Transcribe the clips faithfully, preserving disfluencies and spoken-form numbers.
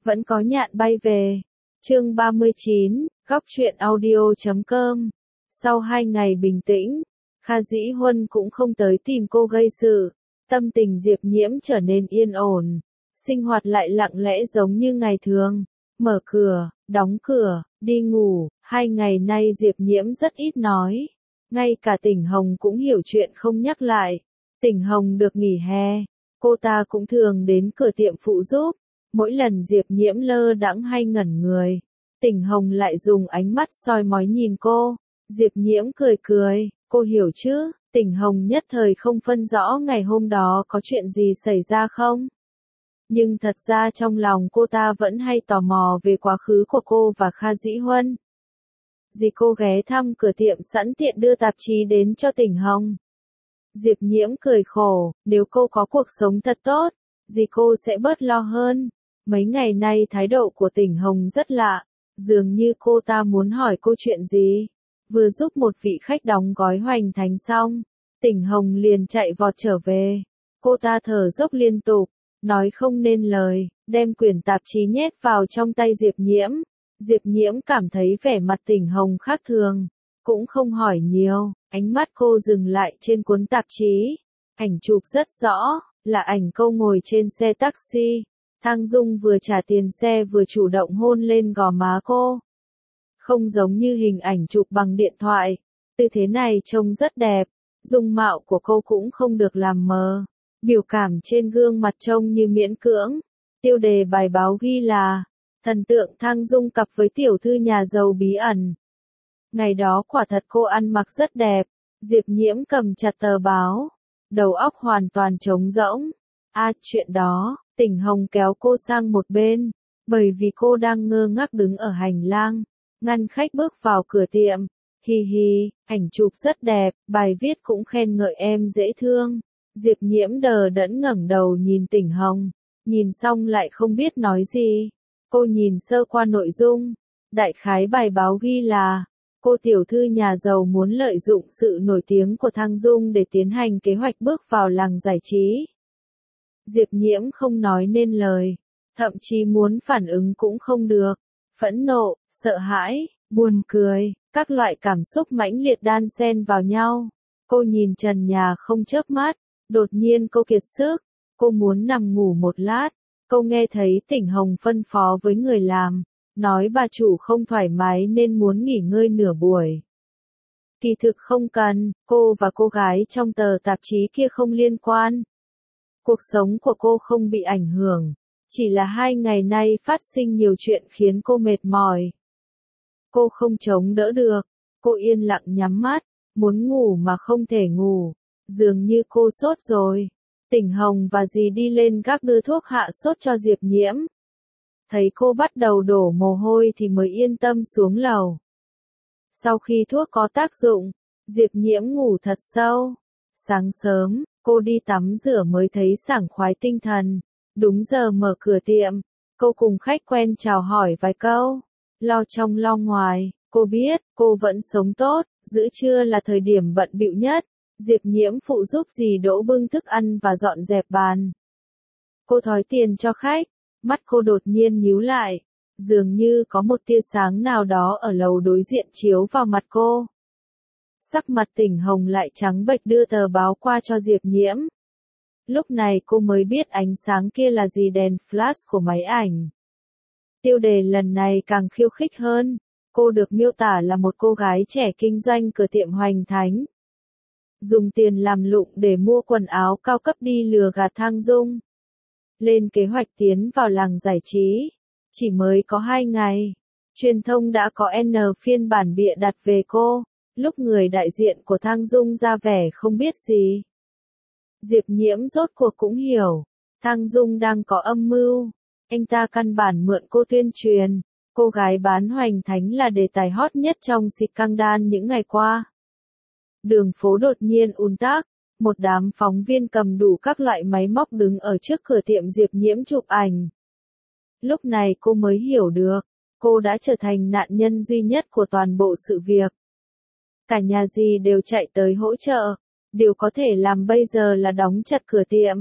Vẫn có nhạn bay về. Chương ba mươi chín, góc truyện audio chấm com. Sau hai ngày bình tĩnh, Kha Dĩ Huân cũng không tới tìm cô gây sự. Tâm tình Diệp Nhiễm trở nên yên ổn. Sinh hoạt lại lặng lẽ giống như ngày thường. Mở cửa, đóng cửa, đi ngủ. Hai ngày nay Diệp Nhiễm rất ít nói. Ngay cả Tỉnh Hồng cũng hiểu chuyện không nhắc lại. Tỉnh Hồng được nghỉ hè. Cô ta cũng thường đến cửa tiệm phụ giúp. Mỗi lần Diệp Nhiễm lơ đãng hay ngẩn người, Tỉnh Hồng lại dùng ánh mắt soi mói nhìn cô. Diệp Nhiễm cười cười, cô hiểu chứ? Tỉnh Hồng nhất thời không phân rõ ngày hôm đó có chuyện gì xảy ra không? Nhưng thật ra trong lòng cô ta vẫn hay tò mò về quá khứ của cô và Kha Dĩ Huân. Dì cô ghé thăm cửa tiệm sẵn tiện đưa tạp chí đến cho Tỉnh Hồng. Diệp Nhiễm cười khổ, nếu cô có cuộc sống thật tốt, dì cô sẽ bớt lo hơn. Mấy ngày nay thái độ của Tỉnh Hồng rất lạ, dường như cô ta muốn hỏi cô chuyện gì. Vừa giúp một vị khách đóng gói hoành thánh xong, Tỉnh Hồng liền chạy vọt trở về. Cô ta thở dốc liên tục, nói không nên lời, đem quyển tạp chí nhét vào trong tay Diệp Nhiễm. Diệp Nhiễm cảm thấy vẻ mặt Tỉnh Hồng khác thường, cũng không hỏi nhiều, ánh mắt cô dừng lại trên cuốn tạp chí. Ảnh chụp rất rõ, là ảnh cô ngồi trên xe taxi. Thang Dung vừa trả tiền xe vừa chủ động hôn lên gò má cô. Không giống như hình ảnh chụp bằng điện thoại. Tư thế này trông rất đẹp. Dung mạo của cô cũng không được làm mờ. Biểu cảm trên gương mặt trông như miễn cưỡng. Tiêu đề bài báo ghi là thần tượng Thang Dung cặp với tiểu thư nhà giàu bí ẩn. Ngày đó quả thật cô ăn mặc rất đẹp. Diệp Nhiễm cầm chặt tờ báo. Đầu óc hoàn toàn trống rỗng. À, chuyện đó. Tỉnh Hồng kéo cô sang một bên, bởi vì cô đang ngơ ngác đứng ở hành lang, ngăn khách bước vào cửa tiệm. Hi hi, ảnh chụp rất đẹp, bài viết cũng khen ngợi em dễ thương. Diệp Nhiễm đờ đẫn ngẩng đầu nhìn Tỉnh Hồng, nhìn xong lại không biết nói gì. Cô nhìn sơ qua nội dung, đại khái bài báo ghi là, cô tiểu thư nhà giàu muốn lợi dụng sự nổi tiếng của Thang Dung để tiến hành kế hoạch bước vào làng giải trí. Diệp Nhiễm không nói nên lời, thậm chí muốn phản ứng cũng không được. Phẫn nộ, sợ hãi, buồn cười, các loại cảm xúc mãnh liệt đan xen vào nhau. Cô nhìn trần nhà không chớp mắt, đột nhiên cô kiệt sức, cô muốn nằm ngủ một lát. Cô nghe thấy Tỉnh Hồng phân phó với người làm, nói bà chủ không thoải mái nên muốn nghỉ ngơi nửa buổi. Kỳ thực không cần, cô và cô gái trong tờ tạp chí kia không liên quan. Cuộc sống của cô không bị ảnh hưởng, chỉ là hai ngày nay phát sinh nhiều chuyện khiến cô mệt mỏi. Cô không chống đỡ được, cô yên lặng nhắm mắt, muốn ngủ mà không thể ngủ, dường như cô sốt rồi. Tỉnh Hồng và dì đi lên gác đưa thuốc hạ sốt cho Diệp Nhiễm. Thấy cô bắt đầu đổ mồ hôi thì mới yên tâm xuống lầu. Sau khi thuốc có tác dụng, Diệp Nhiễm ngủ thật sâu. Sáng sớm, cô đi tắm rửa mới thấy sảng khoái tinh thần. Đúng giờ mở cửa tiệm, cô cùng khách quen chào hỏi vài câu. Lo trong lo ngoài, cô biết, cô vẫn sống tốt, giữa trưa là thời điểm bận bịu nhất. Diệp Nhiễm phụ giúp dì đỗ bưng thức ăn và dọn dẹp bàn. Cô thói tiền cho khách, mắt cô đột nhiên nhíu lại. Dường như có một tia sáng nào đó ở lầu đối diện chiếu vào mặt cô. Sắc mặt Tỉnh Hồng lại trắng bệch đưa tờ báo qua cho Diệp Nhiễm. Lúc này cô mới biết ánh sáng kia là gì, đèn flash của máy ảnh. Tiêu đề lần này càng khiêu khích hơn. Cô được miêu tả là một cô gái trẻ kinh doanh cửa tiệm hoành thánh. Dùng tiền làm lụng để mua quần áo cao cấp đi lừa gạt Thang Dung. Lên kế hoạch tiến vào làng giải trí. Chỉ mới có hai ngày, truyền thông đã có N phiên bản bịa đặt về cô. Lúc người đại diện của Thang Dung ra vẻ không biết gì. Diệp Nhiễm rốt cuộc cũng hiểu, Thang Dung đang có âm mưu. Anh ta căn bản mượn cô tuyên truyền. Cô gái bán hoành thánh là đề tài hot nhất trong scandal những ngày qua. Đường phố đột nhiên ùn tắc, một đám phóng viên cầm đủ các loại máy móc đứng ở trước cửa tiệm Diệp Nhiễm chụp ảnh. Lúc này cô mới hiểu được, cô đã trở thành nạn nhân duy nhất của toàn bộ sự việc. Cả nhà dì đều chạy tới hỗ trợ, điều có thể làm bây giờ là đóng chặt cửa tiệm,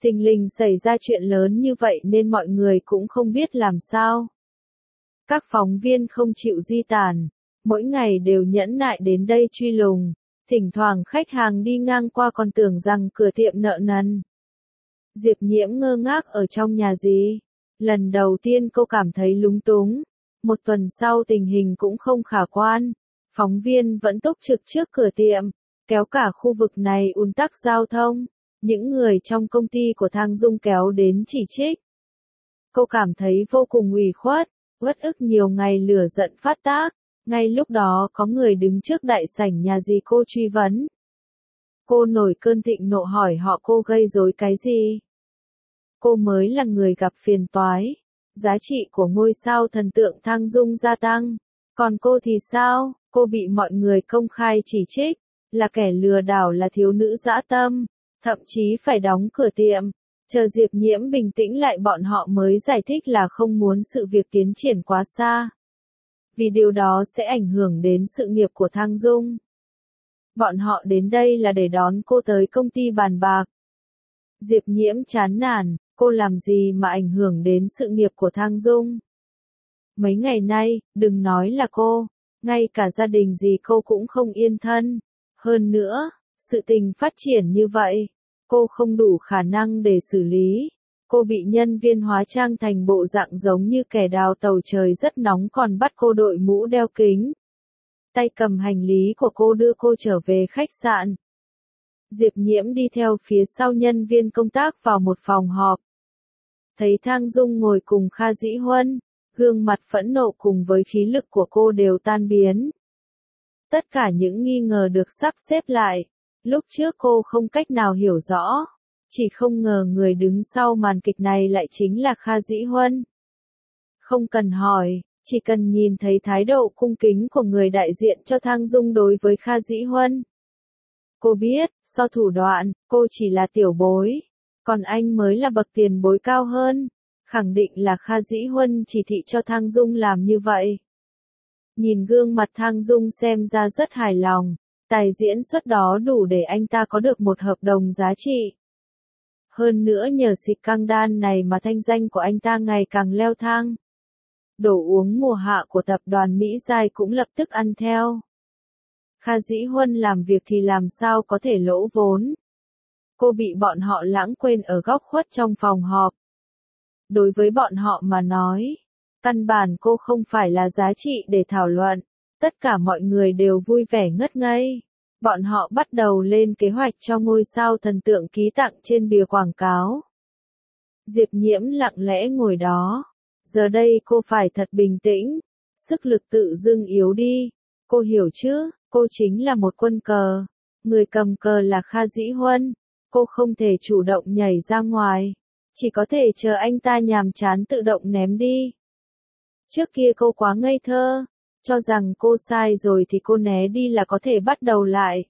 Tình lình xảy ra chuyện lớn như vậy nên mọi người cũng không biết làm sao. Các phóng viên không chịu di tản, mỗi ngày đều nhẫn nại đến đây truy lùng, thỉnh thoảng khách hàng đi ngang qua còn tưởng rằng cửa tiệm nợ nần. Diệp Nhiễm ngơ ngác ở trong nhà gì. Lần đầu tiên cô cảm thấy lúng túng, một tuần sau tình hình cũng không khả quan, phóng viên vẫn túc trực trước cửa tiệm, kéo cả khu vực này ùn tắc giao thông, những người trong công ty của Thang Dung kéo đến chỉ trích. Cô cảm thấy vô cùng ủy khuất, uất ức nhiều ngày lửa giận phát tác, ngay lúc đó có người đứng trước đại sảnh nhà dì cô truy vấn. Cô nổi cơn thịnh nộ hỏi họ cô gây rối cái gì? Cô mới là người gặp phiền toái, giá trị của ngôi sao thần tượng Thang Dung gia tăng, còn cô thì sao? Cô bị mọi người công khai chỉ trích, là kẻ lừa đảo, là thiếu nữ dã tâm, thậm chí phải đóng cửa tiệm. Chờ Diệp Nhiễm bình tĩnh lại bọn họ mới giải thích là không muốn sự việc tiến triển quá xa. Vì điều đó sẽ ảnh hưởng đến sự nghiệp của Thang Dung. Bọn họ đến đây là để đón cô tới công ty bàn bạc. Diệp Nhiễm chán nản, cô làm gì mà ảnh hưởng đến sự nghiệp của Thang Dung. Mấy ngày nay, đừng nói là cô, ngay cả gia đình gì cô cũng không yên thân. Hơn nữa, sự tình phát triển như vậy, cô không đủ khả năng để xử lý. Cô bị nhân viên hóa trang thành bộ dạng giống như kẻ đào tàu, trời rất nóng còn bắt cô đội mũ đeo kính. Tay cầm hành lý của cô đưa cô trở về khách sạn. Diệp Nhiễm đi theo phía sau nhân viên công tác vào một phòng họp. Thấy Thang Dung ngồi cùng Kha Dĩ Huân, gương mặt phẫn nộ cùng với khí lực của cô đều tan biến. Tất cả những nghi ngờ được sắp xếp lại. Lúc trước cô không cách nào hiểu rõ, chỉ không ngờ người đứng sau màn kịch này lại chính là Kha Dĩ Huân. Không cần hỏi, chỉ cần nhìn thấy thái độ cung kính của người đại diện cho Thang Dung đối với Kha Dĩ Huân. Cô biết, so thủ đoạn, cô chỉ là tiểu bối, còn anh mới là bậc tiền bối cao hơn. Khẳng định là Kha Dĩ Huân chỉ thị cho Thang Dung làm như vậy. Nhìn gương mặt Thang Dung xem ra rất hài lòng, tài diễn xuất đó đủ để anh ta có được một hợp đồng giá trị. Hơn nữa nhờ xịt căng đan này mà thanh danh của anh ta ngày càng leo thang. Đồ uống mùa hạ của tập đoàn Mỹ Giai cũng lập tức ăn theo. Kha Dĩ Huân làm việc thì làm sao có thể lỗ vốn. Cô bị bọn họ lãng quên ở góc khuất trong phòng họp. Đối với bọn họ mà nói, căn bản cô không phải là giá trị để thảo luận. Tất cả mọi người đều vui vẻ ngất ngây. Bọn họ bắt đầu lên kế hoạch cho ngôi sao thần tượng ký tặng trên bìa quảng cáo. Diệp Nhiễm lặng lẽ ngồi đó. Giờ đây cô phải thật bình tĩnh. Sức lực tự dưng yếu đi. Cô hiểu chứ, cô chính là một quân cờ. Người cầm cờ là Kha Dĩ Huân. Cô không thể chủ động nhảy ra ngoài. Chỉ có thể chờ anh ta nhàm chán tự động ném đi. Trước kia cô quá ngây thơ. Cho rằng cô sai rồi thì cô né đi là có thể bắt đầu lại.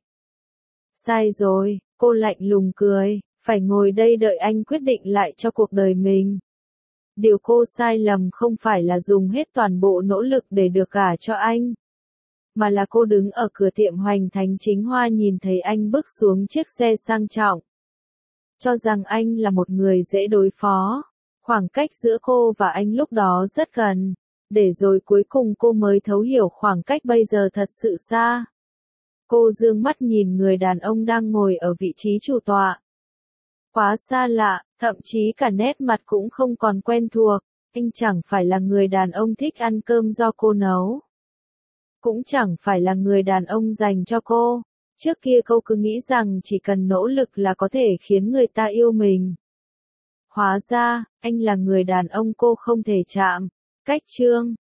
Sai rồi, cô lạnh lùng cười, phải ngồi đây đợi anh quyết định lại cho cuộc đời mình. Điều cô sai lầm không phải là dùng hết toàn bộ nỗ lực để được gả cho anh. Mà là cô đứng ở cửa tiệm Hoành Thánh Chính Hoa nhìn thấy anh bước xuống chiếc xe sang trọng. Cho rằng anh là một người dễ đối phó. Khoảng cách giữa cô và anh lúc đó rất gần. Để rồi cuối cùng cô mới thấu hiểu khoảng cách bây giờ thật sự xa. Cô dương mắt nhìn người đàn ông đang ngồi ở vị trí chủ tọa. Quá xa lạ, thậm chí cả nét mặt cũng không còn quen thuộc. Anh chẳng phải là người đàn ông thích ăn cơm do cô nấu. Cũng chẳng phải là người đàn ông dành cho cô. Trước kia cô cứ nghĩ rằng chỉ cần nỗ lực là có thể khiến người ta yêu mình. Hóa ra, anh là người đàn ông cô không thể chạm. Cách chương